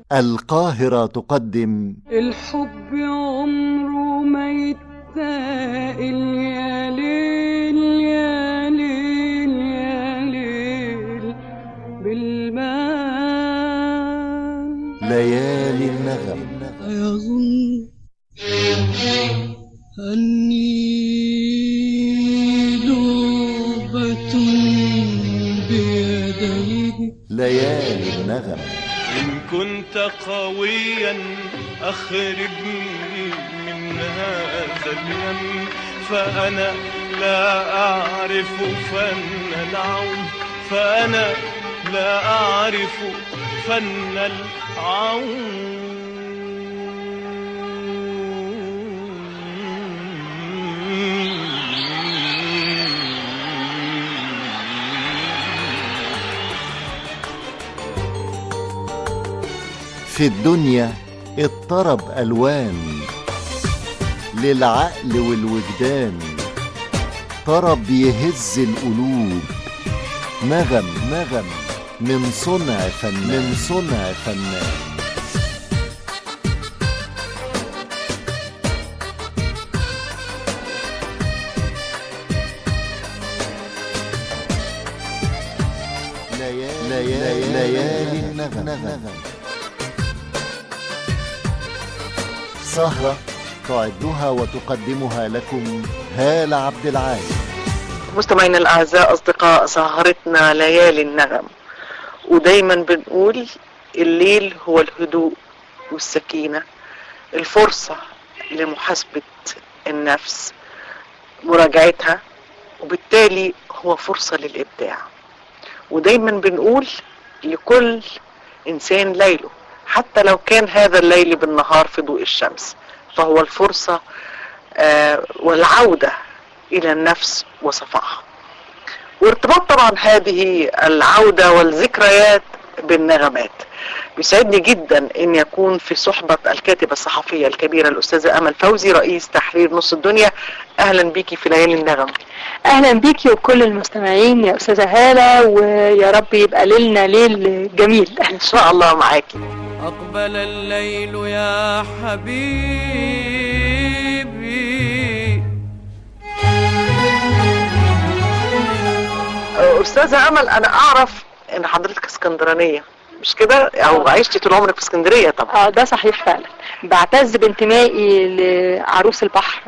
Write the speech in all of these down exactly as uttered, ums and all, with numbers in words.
القاهرة تقدم الحب عمره ما يتسائل، يا ليل يا ليل يا ليل بالمال. ليالي النغم. أيظن أني لعبة بيديه. ليالي النغم. إن كنت قويا أخرجني من هذا الهم، فأنا لا أعرف فن العون، فأنا لا أعرف فن العون. في الدنيا اضطرب ألوان للعقل والوجدان، طرب يهز القلوب، نغم نغم من صنع فنان من صنع فنان. ليالي, ليالي, ليالي النغم. سهرة تعدها وتقدمها لكم هالة عبد العال. مستمعينا الأعزاء، أصدقاء سهرتنا ليالي النغم، ودايما بنقول الليل هو الهدوء والسكينة، الفرصة لمحاسبة النفس، مراجعتها، وبالتالي هو فرصة للإبداع. ودايما بنقول لكل إنسان ليله، حتى لو كان هذا الليل بالنهار في ضوء الشمس، فهو الفرصة آه والعودة إلى النفس وصفائها. وارتباط طبعا هذه العودة والذكريات بالنغمات. بيسعدني جدا ان يكون في صحبة الكاتبة الصحفية الكبيرة الأستاذة أمل فوزي، رئيس تحرير نص الدنيا. أهلا بيكي في ليالي النغم. اهلا بيكي وكل المستمعين يا استاذة هالة، ويا رب يبقى ليلنا ليل جميل ان شاء الله معاكي. أقبل الليل يا حبيبي. أستاذة أمل، أنا أعرف إن حضرتك اسكندرانية، مش كده؟ أو عشتي طول عمرك في اسكندرية طبعا. اه ده صحيح فعلا. بعتز بانتمائي لعروس البحر،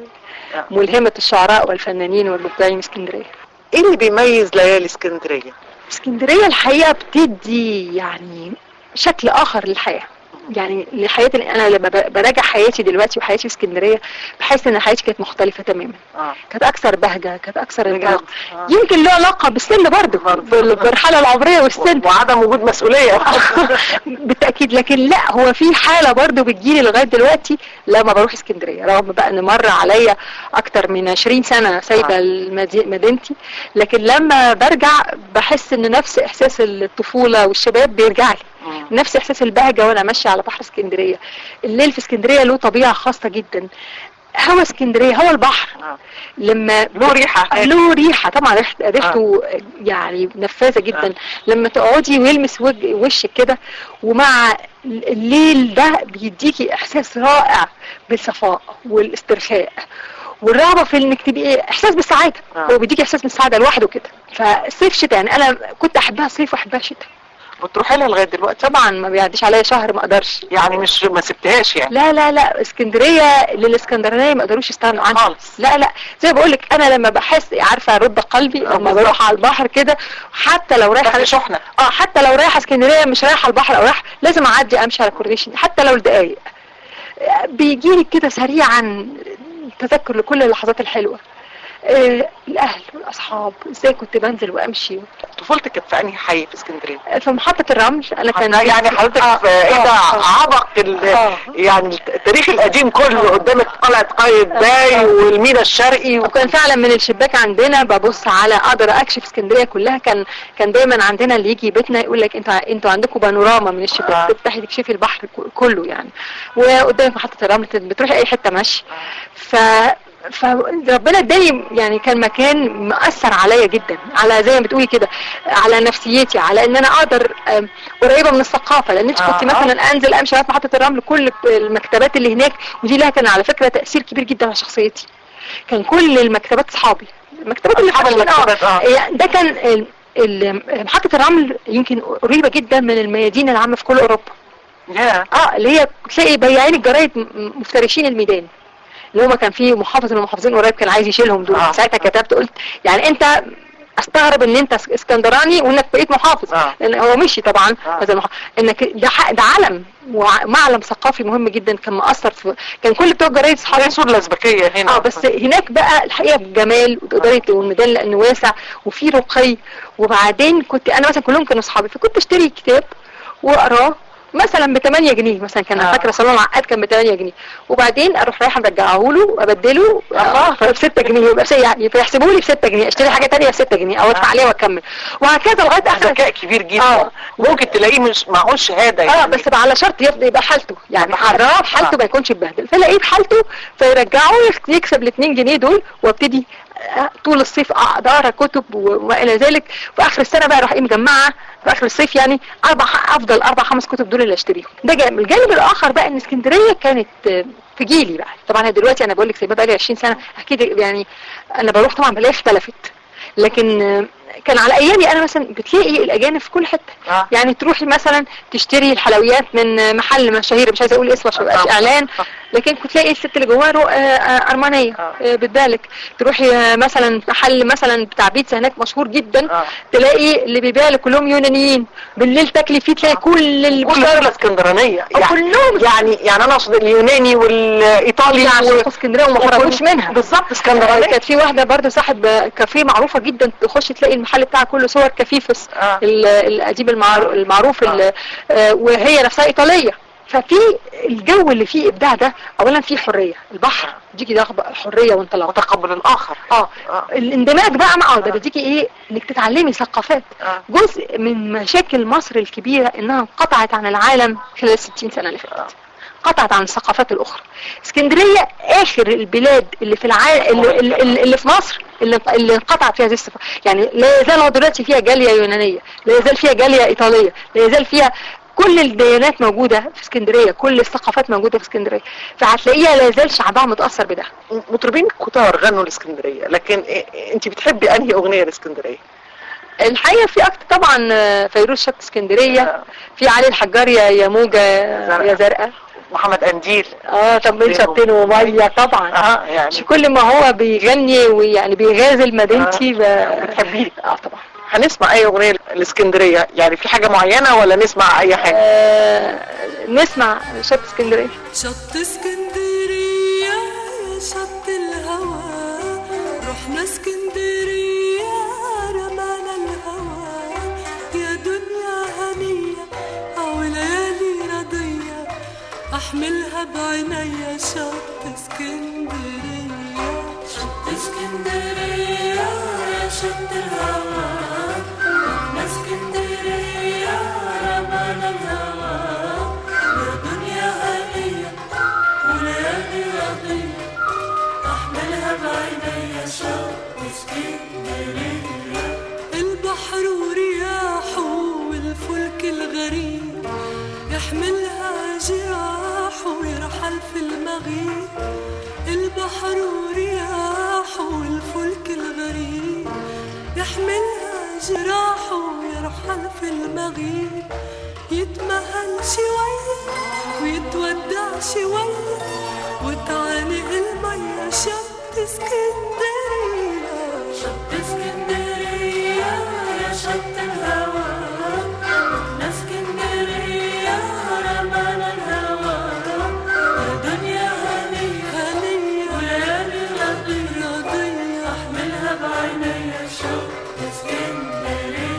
ملهمة الشعراء والفنانين والمبدعين اسكندرية. ايه اللي بيميز ليالي اسكندرية؟ اسكندرية الحقيقة بتدي يعني شكل آخر للحياة، يعني لحياتي. انا لما براجع حياتي دلوقتي وحياتي في اسكندريه بحس ان حياتي كانت مختلفه تماما. آه. كانت اكثر بهجه، كانت اكثر انتاج. آه. يمكن له علاقه بالسن برضه، بالمرحله العمريه والسن وعدم وجود مسؤوليه. بالتاكيد. لكن لا، هو في حاله برضه بتجيلي لغايه دلوقتي لما بروح اسكندريه، رغم بقى ان مر عليا اكتر من عشرين سنه سايبه آه. مدينتي، لكن لما برجع بحس ان نفس احساس الطفوله والشباب بيرجع لي، نفس احساس البهجه وانا ماشيه على بحر اسكندريه. الليل في اسكندريه له طبيعه خاصه جدا. هوا اسكندريه، هوا البحر، لما له ريحه له ريحه طبعا، ريحته آه. يعني نفاذه جدا. آه. لما تقعدي ويلمس وشك كده، ومع الليل ده بيديكي احساس رائع بالصفاء والاسترخاء والرغبه في انك تبقي احساس بالسعاده. آه. هو بيديكي احساس بالسعاده لوحده كده. فالصيف شتاء، يعني انا كنت احبها صيف واحبها شتاء. بتروحي لها لغايه دلوقتي؟ طبعا ما بيعديش عليا شهر ما اقدرش. يعني مش ما سبتهاش يعني؟ لا لا لا، اسكندريه للاسكندرانيه ما يقدروش يستغنوا عنها خالص. لا لا، زي ما بقول لك، انا لما بحس عارفه رد قلبي لما بروح على البحر كده، حتى لو رايحه شحنه اه حتى لو رايحه اسكندريه مش رايحه البحر، او رايحه لازم اعدي امشي على كورنيش حتى لو لدقايق، بيجي لك كده سريعا تذكر لكل اللحظات الحلوه. آه الاهل والاصحاب، ازاي كنت بنزل وامشي. طفولتك كانت في انهي حي في اسكندريه؟ في محطه الرمل. انا كان يعني حضرتك آه في ايه ده آه عبق آه يعني التاريخ القديم كله آه قدامك، قلعه قايتباي آه والمينا الشرقي. وكان فعلا من الشباك عندنا ببص على، اقدر اكشف اسكندريه كلها. كان كان دايما عندنا اللي يجي بيتنا يقول لك انتوا انتوا عندكم بانوراما من الشباك، آه تفتحي تكشفي البحر كله يعني. وقدامك محطه الرمل، بتروحي اي حته ماشي. ف فربنا اداني يعني كان مكان مأثر عليا جدا، على زي ما بتقولي كده على نفسيتي، على ان انا اقدر قريبه من الثقافه. لان انت آه كنت مثلا انزل امشي لغايه محطه الرمل، كل المكتبات اللي هناك، ودي لها كان على فكره تاثير كبير جدا على شخصيتي. كان كل المكتبات اصحابي، المكتبات اللي أصحاب المكتبات اه ده كان محطه الرمل يمكن قريبه جدا من الميادين العامه في كل اوروبا. yeah. اه اللي هي تلاقي بياعين الجرايد مفترشين الميدان، اللي هما كان في محافظ من المحافظين قريب كان عايز يشيلهم دول. آه. ساعتها كتبت قلت يعني انت استغرب ان انت اسكندراني وانك بقيت محافظ. آه. لان هو مشي طبعا آه. هذا المحافظ، انك ده ده علم ومعلم ثقافي مهم جدا، كان مؤثر في كان كل بتوع الجرايد اصحابي صور الازبكيه هنا. اه بس هناك بقى الحقيقه بجمال وتقدري والميدان لانه واسع وفي رقي. وبعدين كنت انا مثلا كلهم كانوا اصحابي، فكنت اشتري كتاب واقراه مثلا ب ثمانية جنيه مثلا، كان آه. فاكره صالون العقاد كان ب ثمانية جنيه، وبعدين اروح رايحه مرجعه له ابدله اه ب ستة جنيه، يبقى يعني فيحسبوا لي ب ستة جنيه، اشتري حاجه ثانيه ب ستة جنيه او ادفع عليها واكمل، وهكذا لغايه اخر. ذكاء كبير جدا. آه. ممكن تلاقيه مش معهوش شهاده يعني. اه بس على شرط يبقى حالته يعني حرام حالته ما يكونش اتبهدل، فلاقيه بحالته فيرجعوا يكسب ال اتنين جنيه دول، وابتدي طول الصيف اقعد اقرا كتب وما الى ذلك. في اخر السنه بقى اروح ايه مجمعه في اخر الصيف يعني اربع افضل اربع خمس كتب دول اللي اشتريهم. ده جانب. الجانب الاخر بقى ان اسكندريه كانت في جيلي بقى، طبعا دلوقتي انا بقول لك سايبها بقى لي عشرين سنه اكيد يعني انا بروح طبعا بلاقي اختلفت، لكن كان على ايامي انا مثلا بتلاقي الاجانب في كل حته. آه. يعني تروحي مثلا تشتري الحلويات من محل مشهير مش عايزه اقول اسمه عشان مبقاش اعلان، لكن كنت تلاقي الست اللي جواه ارمانيه. آه. بتبالك تروحي مثلا محل مثلا بتاع بيتزا هناك مشهور جدا. آه. تلاقي اللي بيبيع لك كلهم يونانيين، بالليل تاكلي فيه تلاقي كل اللي كل الاسكندرانيه يعني كلهم يعني يعني انا اقصد اليوناني والايطالي عشان اسكندريه وما خرجوش منها. بالظبط اسكندرانيه. كانت في واحده برده صاحب كافيه معروفه جدا، تخش تلاقي المحل بتاعها كله صور كفيفس. آه. الاديب المعروف. آه. آه وهي نفسها ايطاليه. ففي الجو اللي فيه ابداع ده، اولا فيه حريه، البحر بيديكي ده حريه وانطلاق وتقبل الاخر. اه, آه. الاندماج بقى مع ده بيديكي ايه انك تتعلمي ثقافات. آه. جزء من مشاكل مصر الكبيره انها انقطعت عن العالم خلال ستين سنه اللي فاتت. آه. قطعت عن الثقافات الاخرى. اسكندريه اخر البلاد اللي في العالم اللي, اللي, اللي في مصر اللي اللي انقطعت فيها هذه الصفات. يعني لا يزال دلوقتي فيها جاليه يونانيه، لا يزال فيها جاليه ايطاليه، لا يزال فيها كل الديانات موجوده في اسكندريه، كل الثقافات موجوده في اسكندريه، فهتلاقيها لا يزال شعبها متاثر بده. مطربين كتار غنوا الاسكندريه، لكن إيه انت بتحبي انهي اغنيه لاسكندريه؟ الحقيقه في اكتر طبعا فيروز شط اسكندريه، في علي الحجار يا يا موجه يا زرقاء، محمد قنديل. اه طب شطين وميه طبعا. اه يعني كل ما هو بيغني ويعني بيغازل مدينتي. آه. بتحبيه؟ اه طبعا. هنسمع اي اغنيه الاسكندريه يعني، في حاجه معينه ولا نسمع اي حاجه؟ آه نسمع شط اسكندريه. شط اسكندريه يا شط الهوى، رحنا اسكندريه رمانا الهوى، يا دنيا هنيه او ليالي رضيه، احملها بعينيا شط اسكندريه. شط اسكندريه يا شط الهوى، رحنا اسكندريه رمانا الهوى، يا دنيا هنيه وليالي رضيه، احملها بعينيا شط اسكندريه. البحر ورياحه والفلك الغريب، يحملها جراحه ويرحل في المغيب. البحر ورياحه والفلك الغريب، يحملها جراحه ويرحل في المغيب. يتمهل شوية ويتودع شوية، وتعانق المية شط اسكندرية. شط اسكندرية يا شط الهوى، رحنا اسكندرية رمانا الهوى، يا دنيا هنية هنية وليالي رضية رضية، احملها بعينيا شط اسكندرية.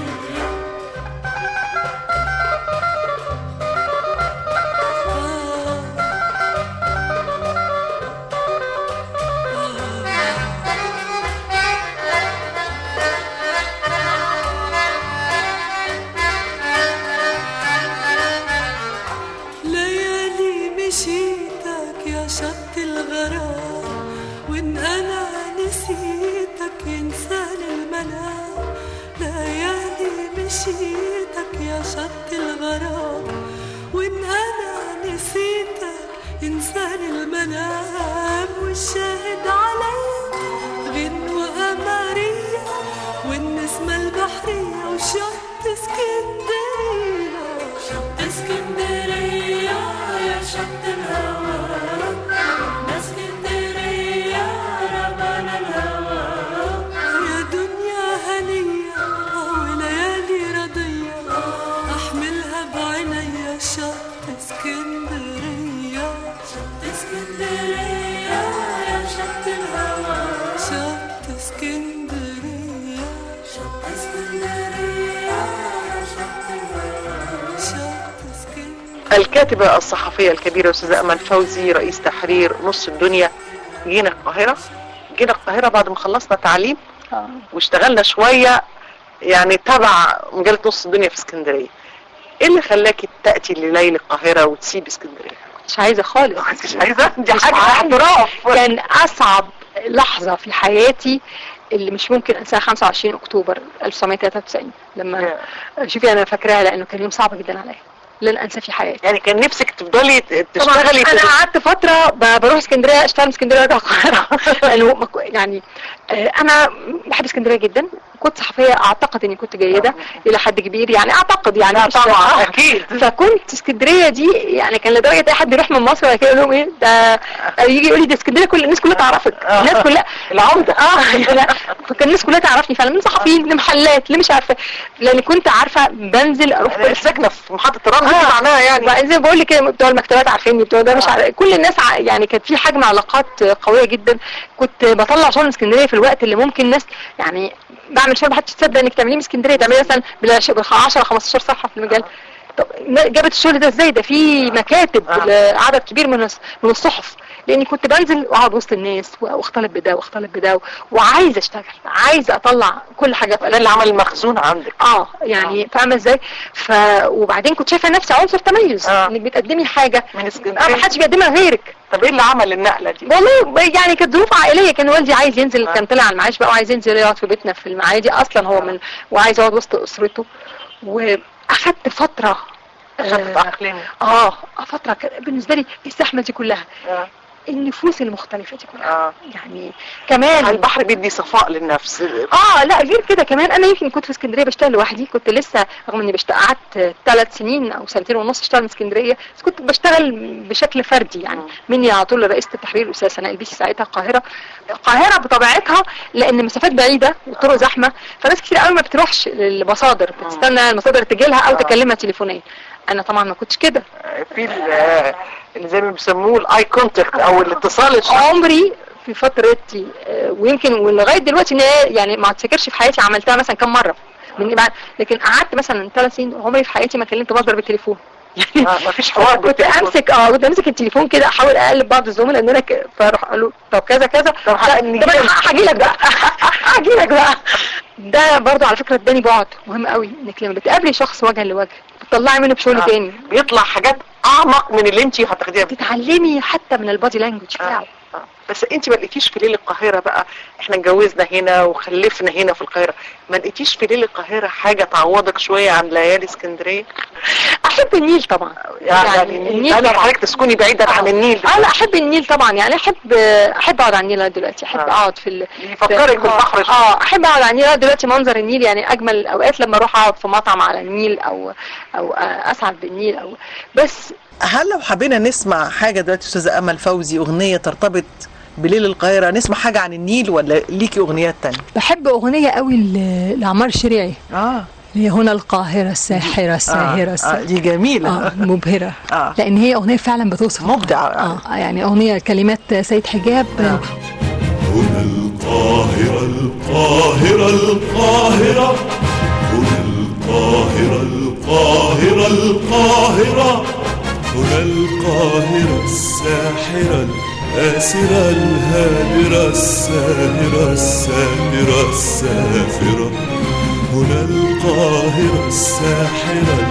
مشيتك يا شط الغرام، والنهار أنا نسيتك ينساني المنام، ليالي مشيتك يا شط الغرام. وإن أنا نسيتك ينساني المنام، والشاهد عليا غنوة قمرية والنسمة البحرية وشط اسكندرية. شط اسكندرية يا شط الهوى، اسكندرية رمانا الهوى. يا دنيا هنية وليالي رضية، أحملها بعينيا شط اسكندرية. شط اسكندرية يا شط الهوى، شط اسكندرية. شط اسكندرية يا شط الهوى، شط اسكندرية. الكاتبة الصحفية الكبيرة أستاذة أمل فوزي، رئيس تحرير نص الدنيا. جينا القاهرة جينا القاهرة بعد ما خلصنا تعليم آه. واشتغلنا شوية يعني تبع مجلة نص الدنيا في اسكندرية. ايه اللي خلاكي تأتي لليل القاهرة وتسيب اسكندرية؟ مش عايزة خالص. مش عايزة، دي حاجة احتراف. كان أصعب لحظة في حياتي اللي مش ممكن انساها خمسة وعشرين اكتوبر ألف وتسعمية وتلاتة وتسعين. لما شوفي انا فاكراها لانه كان يوم صعب جدا عليا، لن انسى في حياتي. يعني كان نفسك تفضلي تشتغلي؟ انا قعدت فتره بروح اسكندريه، اشتغل من اسكندريه ارجع القاهره. يعني انا بحب اسكندريه جدا، كنت صحفيه اعتقد اني كنت جيده الى حد كبير، يعني اعتقد يعني طبعا اكيد. فكنت اسكندريه دي يعني كان لدرجه اي حد يروح من مصر ولا كده يقول لهم ايه ده، يجي يقول لي ده اسكندريه كل الناس كلها تعرفك، الناس كلها العمده. اه فكان الناس كلها تعرفني فعلا، من صحفيين لمحلات اللي مش عارفه، لان كنت عارفه بنزل اروح ساكنه في محطه الرمل آه. معناها يعني بقى زي ما بقول لك كده بتوع المكتبات عارفيني، بتوع ده مش عارف. كل الناس ع... يعني كانت في حجم علاقات قويه جدا. كنت بطلع شغل اسكندريه في الوقت اللي ممكن ناس يعني بعمل شغل محدش تصدق انك تعمليه من اسكندريه، تعملي مثلا ب عشرة خمستاشر صفحه في المجال. طب جابت الشغل ده ازاي؟ ده في مكاتب آه. عدد كبير من من الصحف، لاني كنت بنزل واقعد وسط الناس واختلط بده واختلط بده وعايزه اشتغل، عايزه اطلع كل حاجه في اللي عمل المخزون عندك. اه يعني آه. فاهمه ازاي؟ ف وبعدين كنت شايفه نفسي عنصر تميز آه. انك بتقدمي حاجه من اسكندريه اه ما حدش بيقدمها غيرك. طب ايه اللي عمل النقله دي؟ والله يعني كانت ظروف عائليه، كان والدي عايز ينزل آه. كان طلع على المعاش بقى وعايز ينزل يقعد في بيتنا في المعادي اصلا هو آه. من وعايز يقعد وسط اسرته. واخدت فتره اخدت تأقلم اه فتره بالنسبه لي الزحمه دي كلها آه. النفوس المختلفة دي كلها آه. يعني كمان البحر بيدي صفاء للنفس. اه لا غير كده كمان انا يمكن كنت في اسكندريه بشتغل لوحدي، كنت لسه رغم اني بشتغل قعدت ثلاث سنين او سنتين ونص اشتغل من اسكندريه، بس كنت بشتغل بشكل فردي يعني م. مني على طول رئيسه التحرير الاستاذه سناء البيسي ساعتها القاهره. القاهره بطبيعتها لان مسافات بعيده والطرق زحمه، فناس كتير قوي ما بتروحش للمصادر، بتستنى المصادر تجي لها او آه. تكلمها تليفونيا. انا طبعا ما كنتش كده. في اللي زي ما بيسموه الاي كونتاكت او الاتصال الشخصي. عمري في فترتي ويمكن ولغايه دلوقتي يعني ما افتكرش في حياتي عملتها مثلا كم مره من بعد، لكن قعدت مثلا ثلاث سنين عمري في حياتي ما كلمت مصدر بالتليفون. يعني آه ما فيش حوار. كنت امسك اه كنت امسك التليفون كده احاول اقلب بعض الزملاء ان انا ك... فاروح اقول له طب كذا كذا طب انا هاجي لك بقى هاجي لك بقى. ده برضو على فكره اداني بعد مهم قوي، انك لما بتقابلي شخص وجها لوجه بتطلعي منه بشغل آه. تاني بيطلع حاجات اعمق من اللي انت هتاخديها، تتعلمي حتى من البادي لانجوج بتاعه. آه. آه. بس انت ما لقيتيش في ليل القاهره بقى، احنا اتجوزنا هنا وخلفنا هنا في القاهره، ما لقيتيش في ليل القاهره حاجه تعوضك شويه عن ليالي اسكندريه؟ احب النيل طبعا يعني, يعني النيل انا حضرتك تسكني بعيدا عن النيل. اه لا احب النيل طبعا، يعني احب احب اقعد على النيل دلوقتي، احب اقعد في ال... يفكرك بالبحر. اه احب اقعد على النيل دلوقتي، منظر النيل يعني اجمل الاوقات لما اروح اقعد في مطعم على النيل او او اسعد بالنيل او بس. هل لو حبينا نسمع حاجه دلوقتي استاذه امل فوزي، اغنيه ترتبط بليل القاهرة، نسمع حاجة عن النيل ولا ليكي أغنيات تانية؟ بحب أغنية قوي لعمار الشريعي آه هي هنا القاهرة الساحرة الساهرة آه. آه. دي جميلة آه. مبهرة آه. لأن هي أغنية فعلا بتوصف مبدعة آه. يعني أغنية كلمات سيد حجاب آه. هنا القاهرة القاهرة القاهرة هنا القاهرة القاهرة القاهرة هنا القاهرة الساحرة الآسرة الهادرة الساهرة الساهرة السافرة هنا القاهرة الساحرة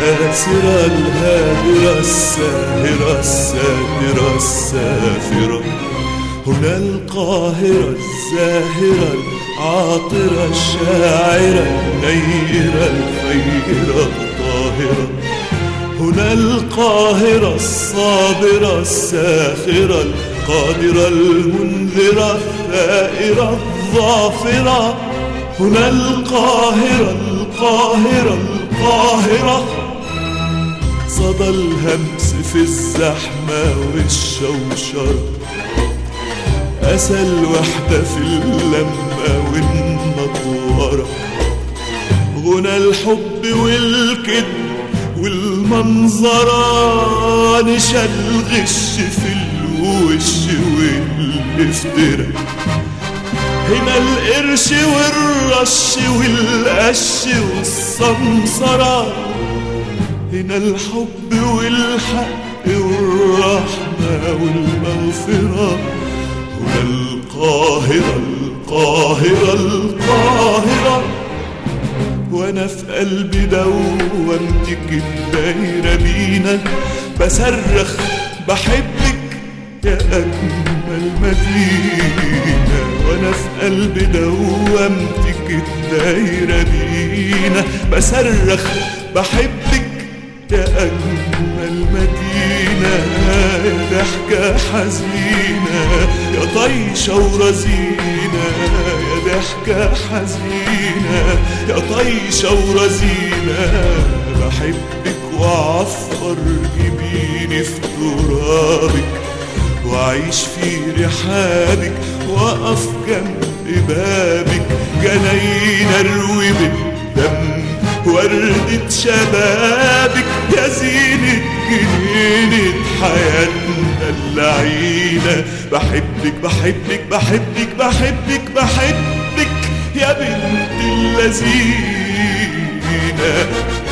الآسرة الهادرة الساهرة الساهرة السافرة هنا القاهرة الزاهرة العاطرة الشاعرة النيرة الخيرة الطاهرة. هنا القاهرة الصابرة الساخرة القادرة المنذرة الثائرة الظافرة. هنا القاهرة القاهرة القاهرة صدى الهمس في الزحمة والشوشرة، أسى الوحدة في اللمة والنطورة. غنى الحب والكذب والمنظرة، نشا الغش في الوش والافتراء. هنا القرش والرش والقش والسمسرة، هنا الحب والحق والرحمة والمغفرة. هنا القاهرة القاهرة القاهرة وانا في قلبي دوامتك الدايرة بينا، بصرخ بحبك يا أجمل مدينة. وانا في قلبي دوامتك الدايرة بينا، بصرخ بحبك يا أجمل مدينة. يا ضحكة حزينة يا طيشة ورزينة، يا ضحكة حزينة يا طيشة ورزينة. بحبك وأعفر جبيني في ترابك، وأعيش في رحابك، وأقف جنب بابك. جناين أروي بالدم وردة شبابك، يا زينة جنينة حياتنا اللعينة. بحبك بحبك بحبك بحبك بحبك يا بنت اللذينة،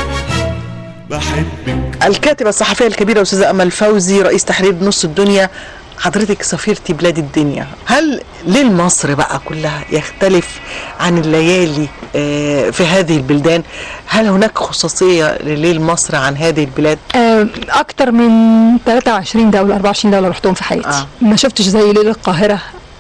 بحبك. الكاتبة الصحفية الكبيرة أستاذة أمل فوزي، رئيس تحرير نص الدنيا، حضرتك سفيرتي بلاد الدنيا. هل ليل مصر بقى كلها يختلف عن الليالي في هذه البلدان؟ هل هناك خصوصية لليل مصر عن هذه البلاد؟ أكتر من ثلاثة وعشرين دولة أربعة وعشرين دولة رحتهم في حياتي. آه. ما شفتش زي ليل القاهرة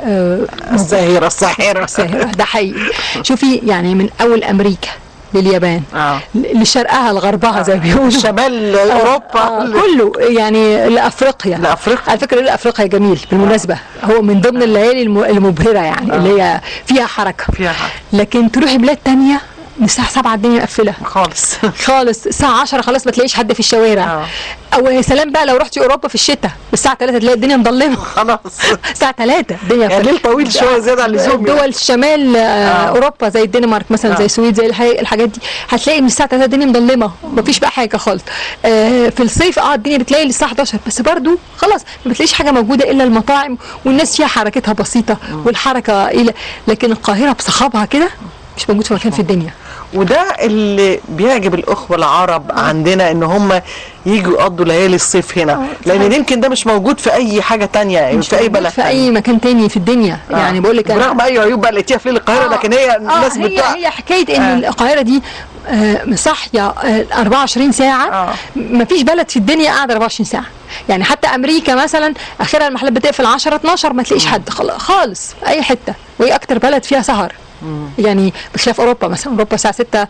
الساهرة الساحرة الساهرة ده حقيقي. شوفي يعني من أول أمريكا لليابان، آه. لشرقها لغربها، آه. زي ما بيقولوا شمال اوروبا، آه. كله يعني لافريقيا. لافريقيا على فكره لافريقيا جميل بالمناسبه، آه. هو من ضمن الليالي المبهره يعني، آه. اللي هي فيها حركه فيها حركه. لكن تروحي بلاد تانية من الساعه سبعة الدنيا مقفله خالص خالص. الساعه عشرة خلاص ما تلاقيش حد في الشوارع. آه. او يا سلام بقى لو رحتي اوروبا في الشتاء الساعه ثلاثة تلاقي الدنيا مظلمه خلاص الساعه ثلاثة الدنيا يعني ليل طويل شويه زياده عن اللزوم. دول يعني. شمال آه. اوروبا زي الدنمارك مثلا، آه. زي السويد، زي الحاجات دي هتلاقي من الساعه ثلاثة الدنيا مظلمه، مفيش بقى حاجه خالص. آه في الصيف اه الدنيا بتلاقي للساعه حداشر بس برضو خلاص ما بتلاقيش حاجه موجوده الا المطاعم، والناس فيها حركتها بسيطه والحركه قليله. لكن القاهره بصخابها كده مش موجود في مكان في الدنيا. وده اللي بيعجب الاخوه العرب عندنا، ان هم يجوا يقضوا ليالي الصيف هنا، لان يمكن ده مش موجود في اي حاجه تانية، مش في اي بلد، في اي مكان تاني في الدنيا. آه. يعني بقول لك برغم اي عيوب بقى لقيتيها في ليل القاهره، آه. لكن هي الناس آه بتاع هي هي حكايه ان آه. القاهره دي آه صاحيه آه أربعة وعشرين ساعه. آه. ما فيش بلد في الدنيا قاعده أربعة وعشرين ساعه. يعني حتى امريكا مثلا اخرها المحلات بتقفل عشرة اتناشر ما تلاقيش حد خالص في اي حته، وهي اكتر بلد فيها سهر. مم. يعني بخلاف اوروبا مثلا، اوروبا الساعه ستة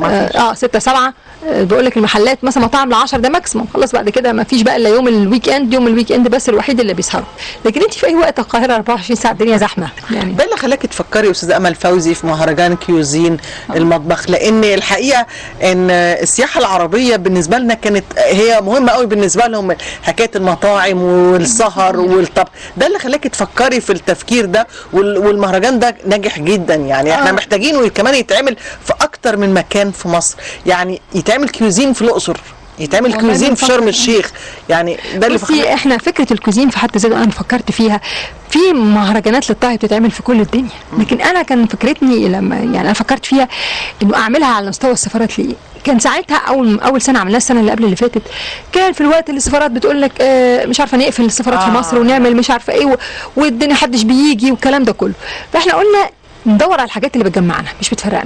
اه ستة سبعة آه بقول لك المحلات مثلا مطاعم ل عشرة ده ماكسيموم، خلاص بعد كده ما فيش بقى الا يوم الويك اند، يوم الويك اند بس الوحيد اللي بيسهروا. لكن انت في اي وقت القاهره أربعة وعشرين ساعه الدنيا زحمه. يعني ده اللي خلاكي تفكري يا استاذه امل فوزي في مهرجان كيوزين آه. المطبخ، لان الحقيقه ان السياحه العربيه بالنسبه لنا كانت هي مهمه قوي بالنسبه لهم، حكايه المطاعم والسهر والطبخ. ده اللي خلاكي تفكري في التفكير ده، والمهرجان ده ناجح جدا. يعني احنا آه. محتاجينه كمان يتعمل في اكتر من مكان في مصر، يعني يتعمل كيوزين في الاقصر، يتعمل كوزين في شرم الشيخ. يعني ده اللي بصي احنا فكره الكوزين في حد ذاته انا فكرت فيها، في مهرجانات للطهي بتتعمل في كل الدنيا، لكن انا كان فكرتني لما يعني انا فكرت فيها انه اعملها على مستوى السفارات. ليه؟ كان ساعتها اول اول سنه عملناها السنه اللي قبل اللي فاتت، كان في الوقت اللي السفارات بتقول لك آه مش عارفه نقفل السفارات آه. في مصر ونعمل مش عارفه ايه، والدنيا حدش بيجي والكلام ده كله. فاحنا قلنا ندور على الحاجات اللي بتجمعنا مش بتفرقنا.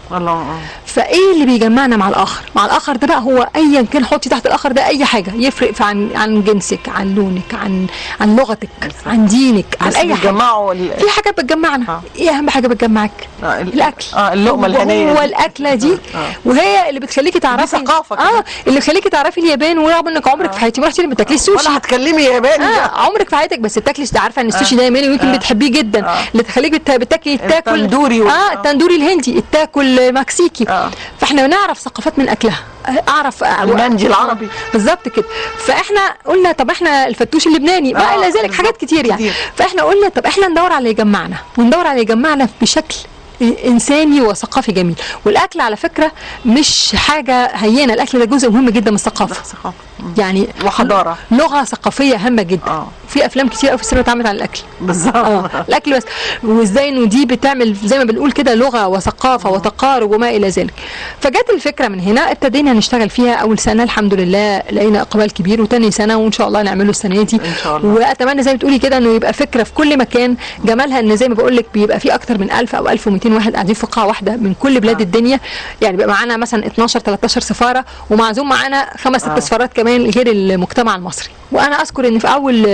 الله. فايه اللي بيجمعنا مع الاخر؟ مع الاخر ده بقى هو ايا كان، حطي تحت الاخر ده اي حاجه، يفرق في عن عن جنسك، عن لونك، عن عن لغتك، عن دينك، عن اي حاجه. ال... في حاجات بتجمعنا. آه. ايه اهم حاجه بتجمعك؟ آه ال... الاكل. اه اللقمه الهنيه. هو الاكله دي آه. وهي اللي بتخليكي تعرفي ثقافه اه اللي بتخليكي تعرفي اليابان، ورغم انك عمرك آه. في حياتك ما رحتي ما بتاكليش سوشي ولا هتكلمي ياباني. اه عمرك في حياتك بس بتاكلي، عارفه ان السوشي ده ياباني ويمكن آه. بتحبيه جدا. آه. اللي تخليكي بتاكلي تاكل التندوري اه التندوري الهندي، التاكل مكسيكي. آه. فاحنا نعرف ثقافات من اكلها، اعرف المندي العربي بالظبط كده. فاحنا قلنا طب احنا الفتوش اللبناني، آه. ما الى ذلك حاجات كتير يعني. فاحنا قلنا طب احنا ندور على اللي يجمعنا، وندور على اللي يجمعنا بشكل انساني وثقافي جميل. والاكل على فكره مش حاجه هينه، الاكل ده جزء مهم جدا من الثقافه يعني، وحضاره، لغه ثقافيه هامه جدا. آه. في افلام كتير قوي في السينما اتعملت عن الاكل بالظبط. آه. الاكل بس، وازاي انه دي بتعمل زي ما بنقول كده لغه وثقافه وتقارب وما الى ذلك. فجت الفكره من هنا، ابتدينا نشتغل فيها. اول سنه الحمد لله لقينا اقبال كبير، وتاني سنه وان شاء الله نعمله السنه دي ان شاء الله. واتمنى زي ما بتقولي كده انه يبقى فكره في كل مكان. جمالها ان زي ما بقول لك بيبقى في اكتر من ألف او ألف ومئتين واحد قاعدين في قاعه واحده من كل بلاد آه. الدنيا. يعني بيبقى معانا مثلا اتناشر تلتاشر سفاره، ومعزوم معانا خمس ست آه. سفارات كمان غير المجتمع المصري. وانا اذكر ان في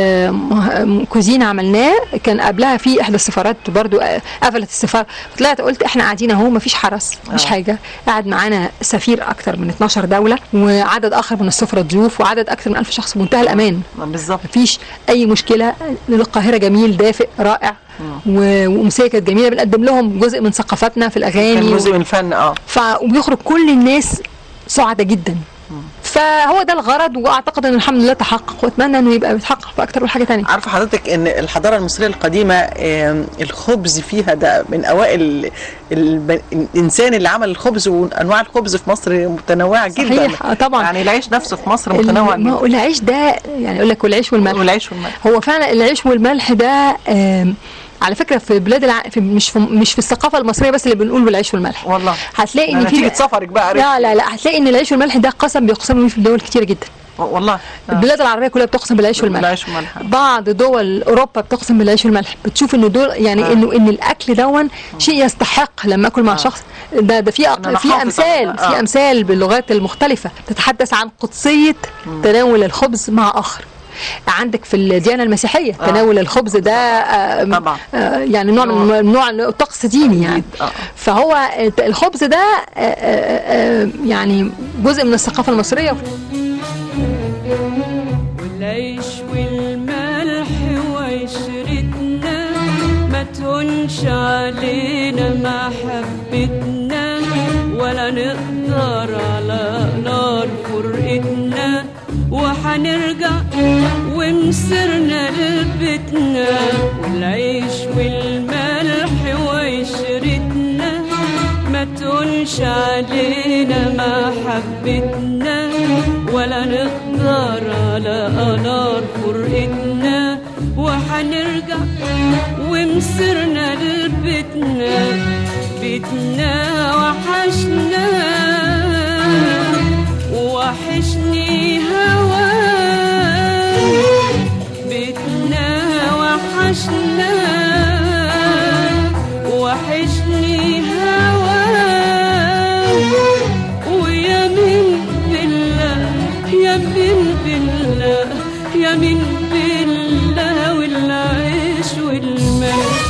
اول كوزين عملناه كان قبلها في احدى السفارات برضو قفلت السفاره، طلعت قلت احنا قاعدين اهو، مفيش حرس مفيش آه. حاجه، قاعد معانا سفير اكتر من اتناشر دوله، وعدد اخر من السفراء ضيوف، وعدد اكتر من ألف شخص بمنتهى الامان. بالظبط مفيش اي مشكله. القاهره جميل دافئ رائع، وامسيه كانت جميله، بنقدم لهم جزء من ثقافتنا في الاغاني، جزء من الفن. اه ف وبيخرج كل الناس سعداء جدا. فهو ده الغرض، واعتقد ان الحمد لله تحقق، واتمنى انه يبقى بيتحقق في اكتر من حاجه ثانيه. عارفه حضرتك ان الحضاره المصريه القديمه الخبز فيها ده من اوائل الانسان اللي عمل الخبز، وانواع الخبز في مصر متنوعه جدا. صحيح طبعا. يعني العيش نفسه في مصر متنوع جدا. ما هو العيش ده يعني يقول لك والعيش والملح. والعيش والملح هو فعلا العيش والملح ده على فكره في بلاد الع... في مش في مش في الثقافه المصريه بس اللي بنقول بالعيش والملح. والله هتلاقي ان في نتيجه سفرك بقى. لا لا لا هتلاقي ان العيش والملح ده قسم بيقسموا في دول كتير جدا. والله البلاد العربيه كلها بتقسم بالعيش والملح. بالعيش والملح. بعض دول اوروبا بتقسم بالعيش والملح. بتشوف انه دول يعني آه. انه ان الاكل دون شيء يستحق لما اكل مع آه. شخص. ده ده في أق... في امثال آه. في امثال باللغات المختلفه تتحدث عن قدسيه م. تناول الخبز مع اخر. عندك في الديانه المسيحيه آه. تناول الخبز ده آه طبعا آه يعني نوع من نوع طقس ديني يعني. آه. فهو الخبز ده آه آه يعني جزء من الثقافه المصريه. والعيش والملح وعشرتنا ما تهونش علينا محبتنا، ولا نقدر على نار فرقتنا، وحنرجع ومسرنا لبيتنا. والعيش والملح وعشرتنا ما تهونش علينا محبتنا، ولا نقدر على نار فرقتنا، وحنرجع ومسرنا لبيتنا. بيتنا وحشنا وحشني هواك، بيتنا وحشنا وحشني هواك، ويمين بالله يمين بالله يمين بالله والعيش والملح.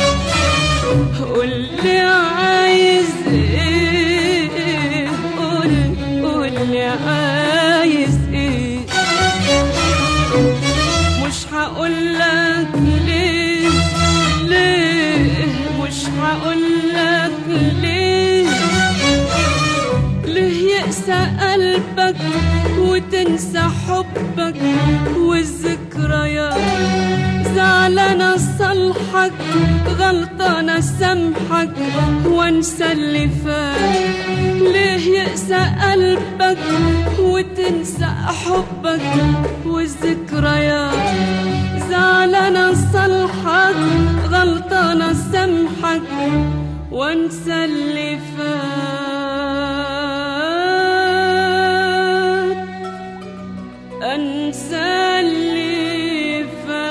قولي عايز ايه، قولي هقولك ليه ليه مش هقولك ليه ليه يقسى قلبك وتنسى حبك والذكريات زعلانة صالحك غلطانة سامحك وانسى اللي فات ليه يقسى قلبك وتنسى حبك والذكريات زعلانة صالحك غلطانة سامحك وانسى اللي فات انسى اللي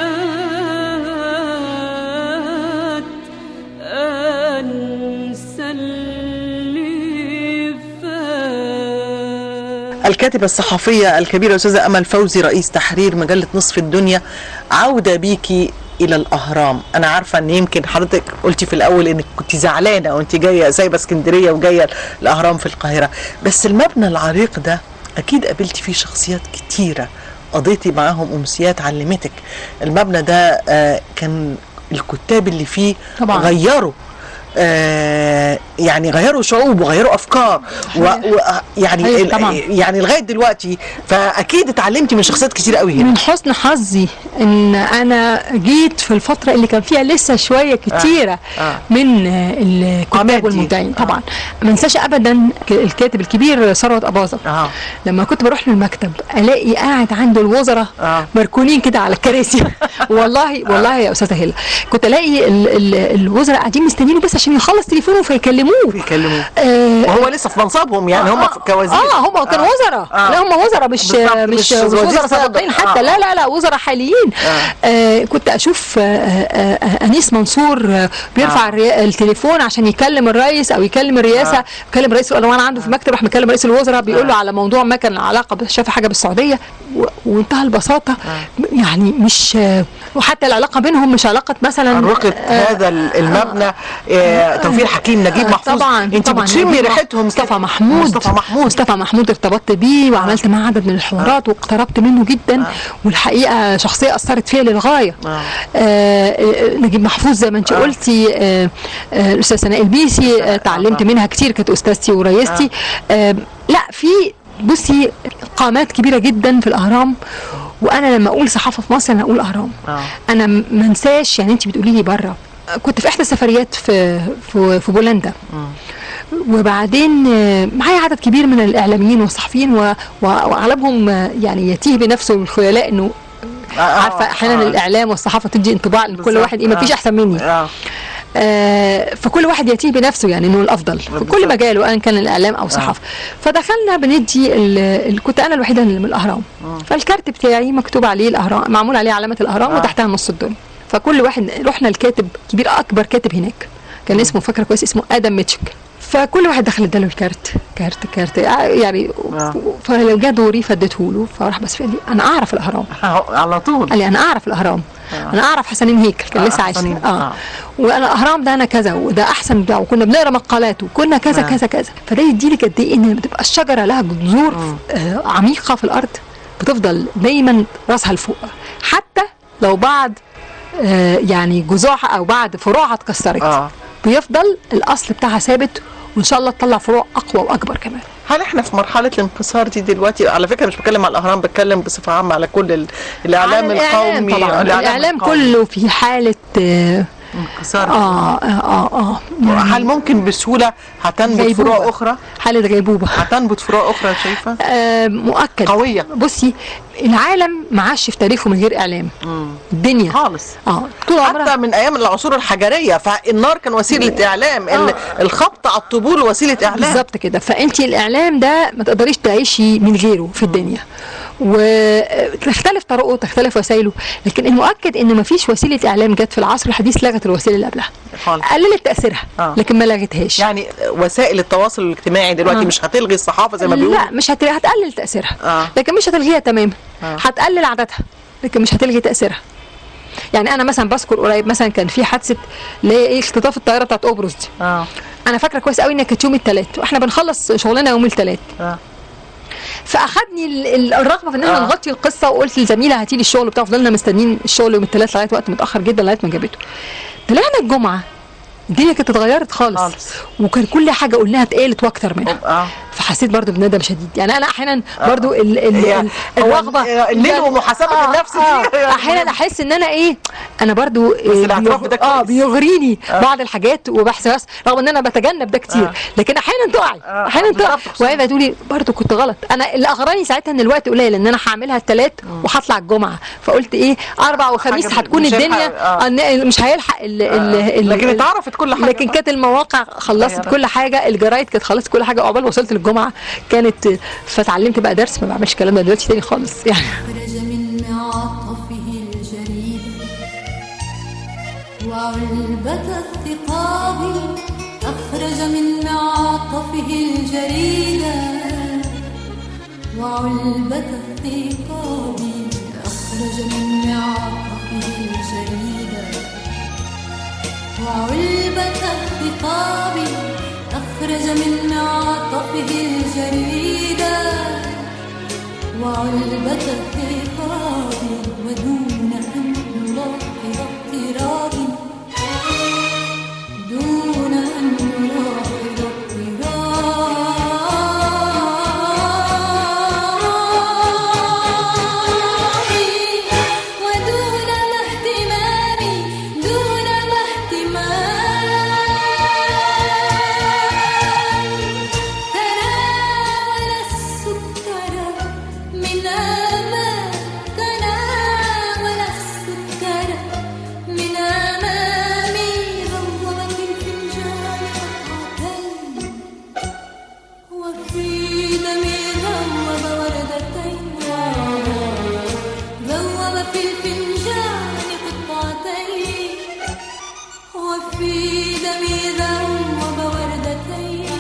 فات انسى اللي فات. الكاتبة الصحفية الكبيرة أستاذة أمل فوزي رئيس تحرير مجلة نصف الدنيا، عودة بيكي إلى الأهرام. أنا عارفة أن يمكن حضرتك قلتي في الأول أنك كنت زعلانة وأنت جاية سايبة اسكندرية وجاية الأهرام في القاهرة، بس المبنى العريق ده أكيد قابلتي فيه شخصيات كتيرة قضيتي معاهم أمسيات علمتك. المبنى ده آه كان الكتاب اللي فيه طبعا غيروا آه يعني غيروا شعوب وغيروا افكار ويعني يعني لغايه دلوقتي، فاكيد اتعلمتي من شخصيات كتير قوي هنا. من حسن حظي ان انا جيت في الفتره اللي كان فيها لسه شويه كتيره آه. آه. من الكتاب والمبدعين. طبعا ما انساش ابدا الكاتب الكبير ثروت اباظه آه. لما كنت بروح للمكتب الاقي قاعد عنده الوزراء آه. مركونين كده على الكراسي والله والله يا استاذه هلا كنت الاقي الوزراء قاعدين مستنيينه بس عشان يخلص تليفونه فيكلموه يكلموه آه وهو لسه في منصبهم يعني آه هم كوزير اه هم كانوا وزراء آه لا هم وزراء مش مش, مش وزراء سابقين حتى آه. لا لا لا وزراء حاليين آه. آه كنت اشوف آه آه انيس منصور بيرفع آه. التليفون عشان يكلم الرئيس او يكلم الرئاسه آه. يكلم رئيس الوزراء عنده في المكتب راح مكلم رئيس الوزراء بيقول له على موضوع ما كان علاقه شاف حاجه بالسعوديه وانتهى البساطه آه. يعني مش آه وحتى العلاقه بينهم مش علاقه مثلا رقت آه هذا المبنى آه توفيق حكيم نجيب محفوظ. طبعا انت بتشمي ريحتهم. مصطفى محمود مصطفى محمود مصطفى محمود ارتبطت بيه وعملت معاه عدد من الحوارات واقتربت منه جدا آه. والحقيقه شخصيه اثرت فيا للغايه. آه. آه نجيب محفوظ زي ما انت آه. قلتي آه آه الاستاذ سناء البيسي آه تعلمت آه. منها كتير كانت استاذتي ورئيستي. آه. آه لا في بصي قامات كبيره جدا في الاهرام، وانا لما اقول صحافه في مصر انا اقول اهرام. آه. انا ما انساش يعني انت بتقولي لي بره كنت في احدى السفريات في في, في بولندا م. وبعدين معايا عدد كبير من الاعلاميين والصحفيين و... واغلبهم يعني يتيه بنفسه الخيلاء انه آه عارفه احيانا آه. الاعلام والصحافه تدي انطباع لكل واحد ايه ما فيش احسن مني آه. آه فكل واحد يتيه بنفسه يعني انه الافضل في كل مجال وان كان الاعلام او صحافه. آه. فدخلنا بندي ال... كنت انا الوحيده اللي من الاهرام. آه. فالكارت بتاعي مكتوب عليه الاهرام معمول عليه علامه الاهرام آه. وتحتها نص الدنيا. فكل واحد رحنا الكاتب كبير اكبر كاتب هناك كان اسمه فاكره كويس اسمه ادم ميتشك. فكل واحد دخل اداله الكارت كارت كارت يعني آه. فلو جه دوري فديته له فراح بس قال لي انا اعرف الاهرام على طول. قال لي انا اعرف الاهرام آه. انا اعرف حسنين هيكل كان آه. لسه عايش اه, آه. وانا الاهرام ده انا كذا وده احسن ده وكنا بنقرا مقالاته وكنا كذا آه. كذا كذا. فده يديلك قد ايه ان بتبقى الشجره لها جذور آه عميقه في الارض بتفضل دايما راسها لفوق حتى لو بعد آه يعني جذوعها او بعد فروعها اتكسرت آه. بيفضل الاصل بتاعها ثابت وان شاء الله تطلع فروع اقوى واكبر كمان. هل احنا في مرحله الانكسار دي دلوقتي؟ على فكره مش بتكلم على الاهرام، بتكلم بصفه عامه على كل الاعلام القومي. طبعا الاعلام, الإعلام كله في حاله آه انكسار. اه اه اه يعني هل ممكن بسهوله هتنبت فروع اخرى؟ حاله غيبوبه هتنبت فروع اخرى شايفه؟ آه مؤكد قويه. بصي العالم ما عاش في تاريخه من غير اعلام. مم. الدنيا خالص اه طول عمرها حتى من ايام العصور الحجريه فالنار كان وسيله اعلام. آه. الخبط على الطبول وسيله اعلام بالظبط كده. فانت الاعلام ده ما تقدريش تعيشي من غيره في الدنيا وتختلف طرقه تختلف وسائله، لكن المؤكد ان ما فيش وسيله اعلام جت في العصر الحديث لغت الوسيله اللي قبلها خالص. قللت تاثيرها آه. لكن ما لغتهاش. يعني وسائل التواصل الاجتماعي دلوقتي آه. مش هتلغي الصحافه زي ما بيقولوا. لا مش هت... هتقلل تاثيرها آه. لكن مش هتلغيها تماما. آه. هتقلل عددها لكن مش هتلغي تاثيرها. يعني انا مثلا بذكر قريب مثلا كان في حادثه اللي هي ايه اختطاف الطياره بتاعت قبرص دي. اه انا فاكره كويس قوي انها كانت يوم الثلاث واحنا بنخلص شغلنا يوم الثلاث. اه فاخدني ال- ال- الرغبه في ان احنا آه. نغطي القصه، وقلت للزميله هاتي لي الشغل بتاعه. فضلنا مستنيين الشغل يوم الثلاث لغايه وقت متاخر جدا لغايه ما جابته. طلعنا الجمعه الدنيا كانت اتغيرت خالص, خالص. وكان كل حاجه قلناها اتقالت واكتر منها. اه فحسيت برضو بندم شديد. يعني انا احيانا برضو ال ال هي- ال هو الرغبه الليل يعني- ومحاسبة النفس دي. آه احيانا احس ان انا ايه انا برضو بس الاعتراف بيغ- بده اه كويس. بيغريني آه. بعض الحاجات وبحس بس رغم ان انا بتجنب ده كتير. آه. لكن احيانا تقعي آه، احيانا تقعي بالظبط، خصوصاً. وهي تقولي برضو كنت غلط. انا اللي اغراني ساعتها ان الوقت قليل، ان انا هعملها الثلاث وهطلع الجمعه. فقلت ايه اربع وخميس حاجة هتكون مش الدنيا هيلحق- آه. آه. مش هيلحق ال ال ال لكن ال- اتعرفت كل حاجة. لكن كانت المواقع خلصت غيرت. كل حاجه، الجرايد كانت خلصت كل حاجه. عقبال وصلت للجمعه كانت فتعلمت بقى درس ما بعملش الكلام ده دلوقتي تاني خالص يعني. أخرج من معاطفه الجريد وعلبة الثقاب، أخرج من معاطفه الجريدة وعلبة الثقاب، أخرج من معاطفه الجريدة وعلبة الثقاب، أخرج من معاطفه الجريدة وعلبة الثقاب، ودون أن يلاحظ اضطراب، دون أن يلاحظ اضطرابي، ودون ما اهتمامي، دون ما اهتمامي، تناول السكر من أمام، تناول السكر من أمامي، ضوب في الفنجان قطعتين، وفي دمي ذوب وردتين، ذوب في الفنجان قطعتين، وفي دمي ذوب وردتين.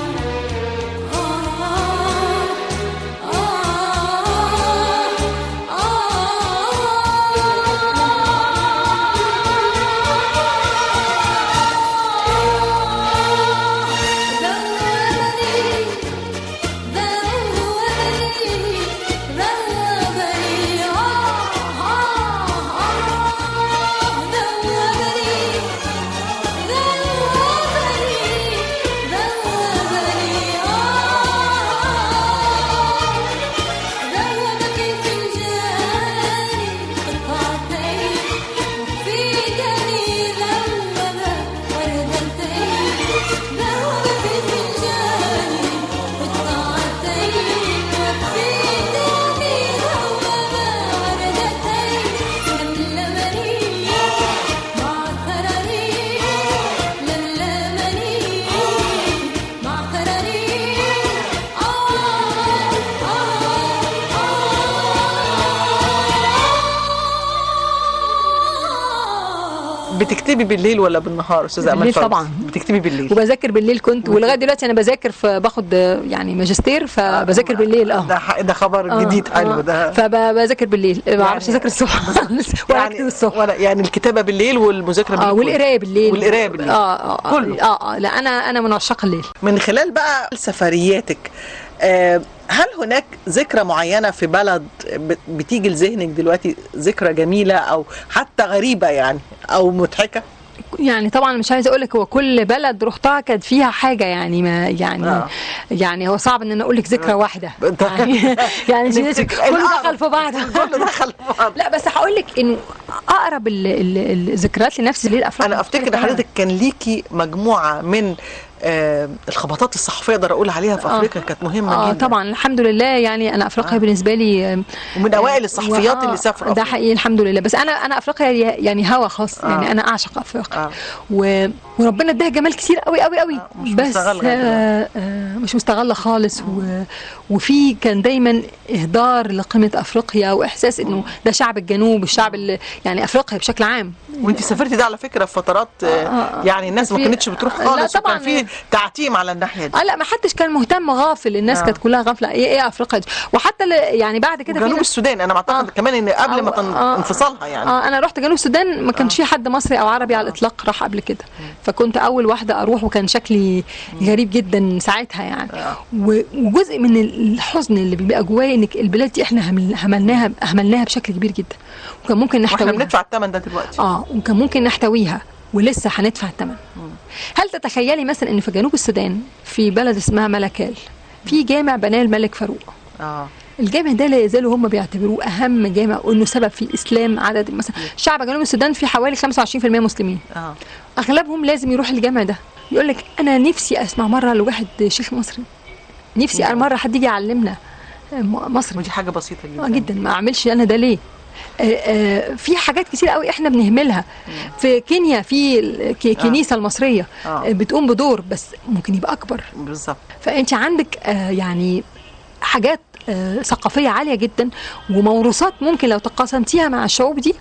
بتكتبي بالليل ولا بالنهار استاذه امل بالليل فوزي؟ طبعا. بتكتبي بالليل وبذاكر بالليل كنت، ولغايه دلوقتي انا بذاكر في باخد يعني ماجستير، فبذاكر بالليل. اه ده ح- ده خبر آه، جديد حلو آه. ده. فبذاكر بالليل، ما اعرفش اذاكر الصبح ولا اكتب الصبح. ولا يعني الكتابه بالليل والمذاكره بالليل اه والقرايه بالليل والقرايه بالليل اه اه كله. اه اه لا انا انا من عشاق الليل. من خلال بقى سفرياتك، آه، هل هناك ذكرى معينة في بلد بت- بتيجي لذهنك دلوقتي، ذكرى جميلة أو حتى غريبة يعني أو مضحكة؟ يعني طبعا مش عايزه اقول لك هو كل بلد رحتها كانت فيها حاجه يعني ما يعني آه. يعني هو صعب ان انا اقول لك ذكرى واحده أنت- يعني يعني نفتكر كله الأقرب. دخل في بعض كله دخل في بعض. لا بس هقول لك انه اقرب ال- ال- الذكريات لنفسي ليه الافراح. أنا أفتكر إن حضرتك كان ليكي مجموعة من آه الخبطات الصحفية أقدر أقول عليها في آه. أفريقيا كانت مهمة اه جدا. طبعا الحمد لله. يعني انا افريقيا آه. بالنسبه لي آه، ومن أوائل الصحفيات وآه، اللي سافروا ده أفريقيا. حقيقي الحمد لله. بس انا انا افريقيا يعني هوا خاص. آه. يعني انا اعشق افريقيا. آه. و... وربنا اداها جمال كتير قوي قوي قوي. آه، مش بس مستغلة لغاية آه آه مش مستغله خالص. و... وفي كان دايما اهدار لقيمه افريقيا، واحساس انه ده شعب الجنوب، الشعب اللي يعني افريقيا بشكل عام. وانت سافرتي ده على فكره في فترات آه آه، آه. يعني الناس ما في- كانتش بتروح لا خالص، طبعاً. وكان في تعتيم على الناحيه دي. اه لا ما حدش كان مهتم، غافل الناس آه. كانت كلها غافله ايه ايه افريقيا دي. وحتى يعني بعد كده جنوب السودان انا بعتقد آه. كمان ان قبل ما تن... آه. انفصالها يعني اه انا رحت جنوب السودان ما كانش في حد مصري او عربي على الاطلاق راح قبل كده، فكنت اول واحده اروح وكان شكلي غريب جدا ساعتها يعني. وجزء من الحزن اللي بيبقى جوايا انك البلاد دي احنا هملناها هملناها بشكل كبير جدا، وكان ممكن نحتويها. واحنا بندفع الثمن ده دلوقتي. اه وكان ممكن نحتويها ولسه هندفع الثمن. هل تتخيلي مثلا ان في جنوب السودان في بلد اسمها ملكال في جامع بناه الملك فاروق؟ اه الجامع ده لا يزالوا هم بيعتبروه اهم جامع، وانه سبب في الاسلام. عدد مثلا شعب جنوب السودان في حوالي خمسة وعشرين بالمية مسلمين. اه اغلبهم لازم يروح الجامع ده. يقول لك انا نفسي اسمع مره لواحد شيخ مصري، نفسي مم. مره حد يجي يعلمنا مصري. ودي حاجه بسيطه جدا. اه جدا، ما اعملش انا ده ليه؟ آه آه في حاجات كتير قوي احنا بنهملها. مم. في كينيا في الكنيسه آه. المصريه آه. بتقوم بدور بس ممكن يبقى اكبر. بالظبط. فانت عندك آه يعني حاجات آه ثقافيه عاليه جدا وموروثات ممكن لو تقاسمتيها مع الشعوب دي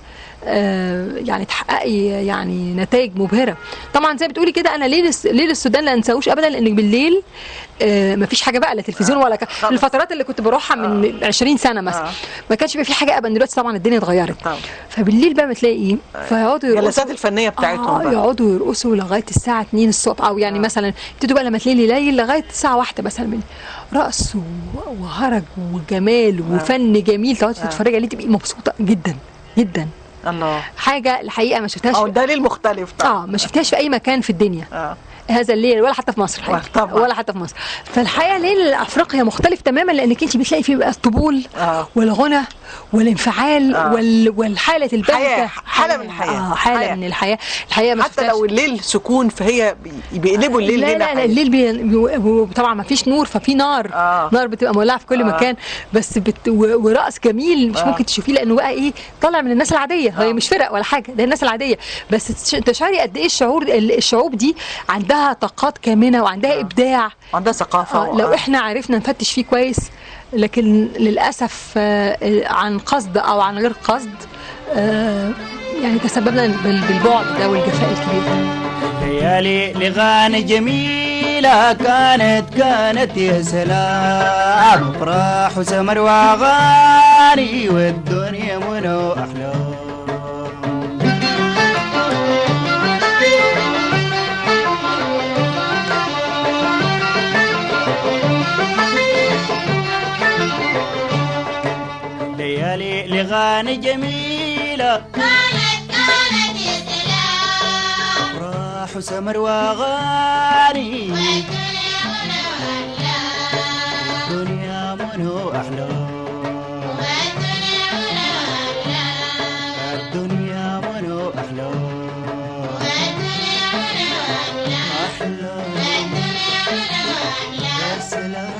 آه يعني تحققي يعني نتائج مبهره. طبعا زي بتقولي كده انا ليه لس... ليه السودان لا انساهوش ابدا، لان بالليل آه مفيش حاجه بقى لا تلفزيون آه. ولا ك... الفترات اللي كنت بروحها من آه. عشرين سنه مثلا آه. ما كانش بيبقى في حاجه ابدا. دلوقتي طبعا الدنيا اتغيرت آه. فبالليل بقى بتلاقي ايه آه. فيقعدوا يرقصوا الجلسات الفنيه بتاعتهم آه يقعدوا يرقصوا لغايه الساعه اتنين الصبح، او يعني آه. مثلا يبتدوا بقى لما تلاقي ليل لغايه الساعه واحدة مثلا من رقص وهرج وجمال آه. وفن جميل تقعدي آه. تتفرجي عليه تبقي مبسوطه جدا جدا. الله. حاجه الحقيقه ما شفتهاش. اه ده ليل مختلف طبعا. اه ما شفتهاش في اي مكان في الدنيا. اه هذا الليل ولا حتى في مصر حقيقة. ولا حتى في مصر. فالحقيقه ليل افريقيا مختلف تماما، لانك انت بتلاقي فيه بقى الطبول آه. والغنى والانفعال آه. وال... والحاله البهجه، حاله من الحياه اه حاله حياة. من الحياه الحقيقه ما حتى لو الليل سكون فهي بيقلبوا الليل لا لا, لا الليل بي... بي... طبعا ما فيش نور ففي نار آه. نار بتبقى مولعه في كل آه. مكان، بس بت... و... ورقص جميل مش آه. ممكن تشوفيه، لانه بقى ايه طالع من الناس العاديه آه. هي مش فرق ولا حاجه، ده الناس العاديه بس تشعري قد ايه الشعور الشعوب دي عندها طاقات كامنه وعندها آه. ابداع وعندها ثقافه آه. لو احنا عرفنا نفتش فيه كويس، لكن للاسف آه عن قصد او عن غير قصد آه يعني تسببنا بالبعد ده والجفاء الكبير. ليالي لغاني جميلة كانت كانت يا سلام، افراح وسمر واغاني والدنيا منو احلام. ليالي لغاني جميلة كانت كانت يا سلام، افراح وسمر واغاني والدنيا منو احلام. الدنيا منو احلام. احلام يا سلام.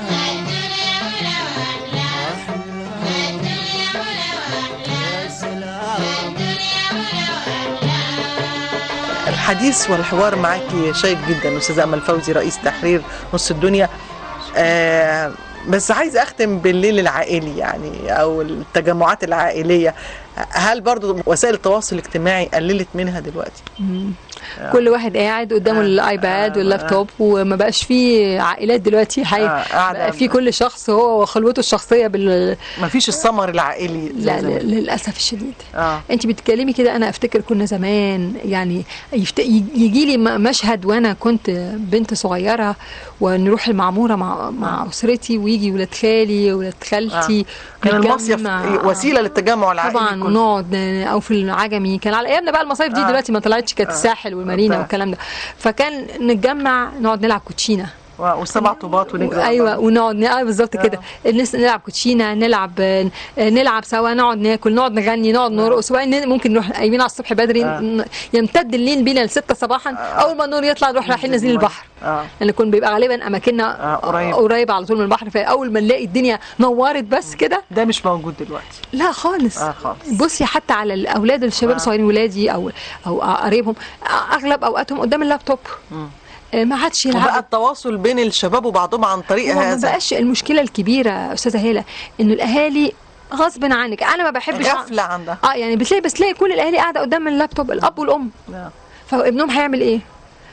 الحديث والحوار معاكي شيق جدا استاذه امل فوزي رئيس تحرير نص الدنيا. آه بس عايز اختم بالليل العائلي يعني او التجمعات العائليه، هل برضو وسائل التواصل الاجتماعي قللت منها دلوقتي؟ آه. كل واحد قاعد قدامه آه. الايباد آه. واللابتوب آه. وما بقاش في عائلات دلوقتي حقيقي آه. بقى في كل شخص هو وخلوته الشخصيه بال ما فيش الثمر العائلي. لا للاسف الشديد. آه. انت بتتكلمي كده انا افتكر كنا زمان يعني يفت... يجي لي مشهد وانا كنت بنت صغيره ونروح المعموره مع مع اسرتي ويجي ولاد خالي ولاد خالتي آه. كان المصيف وسيله للتجمع العائلي طبعا، ونقعد او في العجمي كان على ايامنا بقى المصايف دي آه. دلوقتي ما طلعتش كانت آه. الساحل والمارينا آه. والكلام ده، فكان نتجمع نقعد نلعب كوتشينه والسبع طوبات ونجري ايوه ونقعد اه بالظبط كده نلعب كوتشينه نلعب نلعب سوا نقعد ناكل نقعد نغني نقعد نرقص وبعدين ممكن نروح قايمين على الصبح بدري آه. يمتد الليل بينا لستة صباحا آه. اول ما النور يطلع نروح رايحين نازلين البحر آه. لان كنا بيبقى غالبا اماكننا آه. قريب قريبه على طول من البحر، فاول ما نلاقي الدنيا نورت بس كده. ده مش موجود دلوقتي لا خالص. آه خالص. بصي حتى على الاولاد الشباب الصغيرين آه. ولادي او او قريبهم اغلب اوقاتهم قدام اللابتوب م. ما عادش يلعب. بقى التواصل بين الشباب وبعضهم عن طريق هذا. ما بقاش المشكله الكبيره استاذه هاله انه الاهالي غصب عنك، انا ما بحبش غفله عندها اه يعني بتلاقي بس تلاقي كل الاهالي قاعده قدام اللابتوب الاب والام. نعم. فابنهم هيعمل ايه؟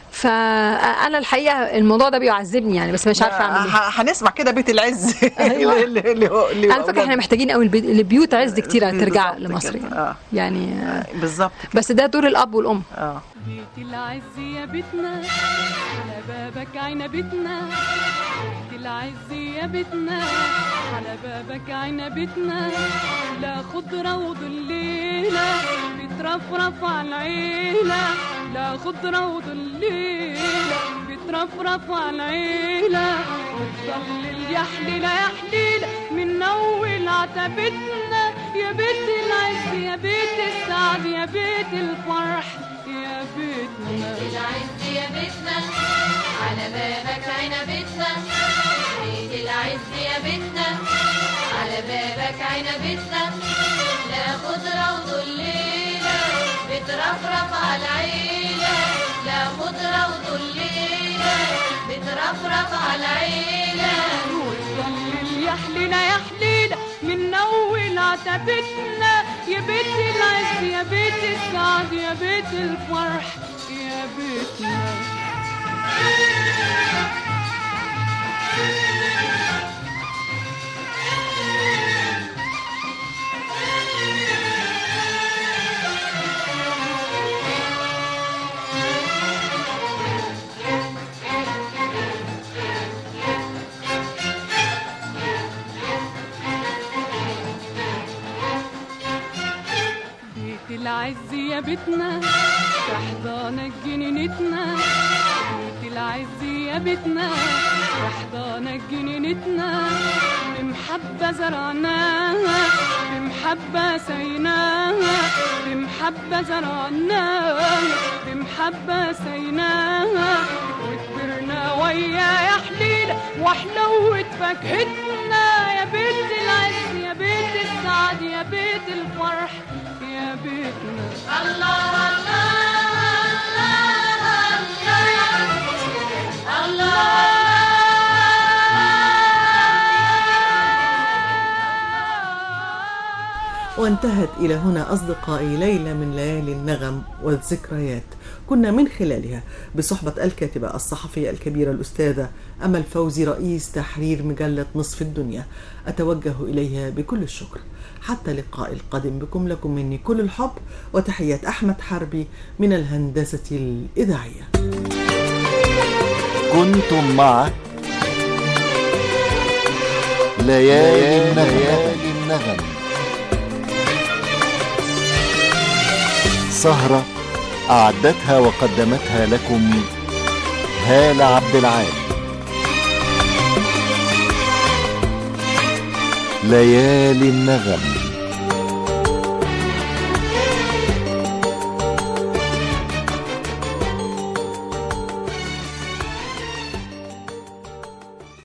فانا الحقيقه الموضوع ده بيعذبني يعني، بس مش عارفه اعمل ايه. هنسمع كده بيت العز. أيوة. اللي اللي على فكره احنا محتاجين قوي لبيوت عز كتيره ترجع لمصر يعني. آه. يعني آه. بالظبط، بس ده دور الاب والام. اه بيت العز يا بيتنا على بابك عنبتنا، بيت العز يا بيتنا على بابك عنبتنا، لا خضرة وظليلة بترفرف على العيلة، لا خضرة وظليلة بترفرف على العيلة، وتضلل يا حليلة يا حليلة من أول عتبتنا، يا بيت العز يا بيت السعد يا بيت الفرح يا بيتنا. بيت العز يا بيتنا على بابك عنبتنا، بيت العز يا بيتنا على بابك عنبتنا، لا خضرة وظليلة بترفرف على العيلة، لا خضرة وظليلة بترفرف على العيلة، وتضلل يا حليلة يا حليلة من أول عتبتنا، يا بيت العز يا بيت السعد يا بيت الفرح يا بيتنا. العز يا بيتنا في حضانك جنينتنا، بيت العز يا بيتنا في حضانك جنينتنا، بمحبة زرعناها بمحبة سيناها، بمحبة زرعناها بمحبة سيناها، وكبرنا ويا يا حليلة وحلوت فاكهتنا، يا بيت العز يا بيت السعد يا بيت الفرح يا بيتنا. الله الله الله الله. وانتهت إلى هنا أصدقائي ليلة من ليالي النغم والذكريات، كنا من خلالها بصحبة الكاتبة الصحفية الكبيرة الأستاذة أمل فوزي رئيس تحرير مجلة نصف الدنيا، أتوجه إليها بكل الشكر. حتى اللقاء القادم بكم، لكم مني كل الحب وتحيات أحمد حربي من الهندسة الإذاعية. كنتم مع ليالي النغم، سهرة أعدتها وقدمتها لكم هالة عبد العال. ليالي النغم.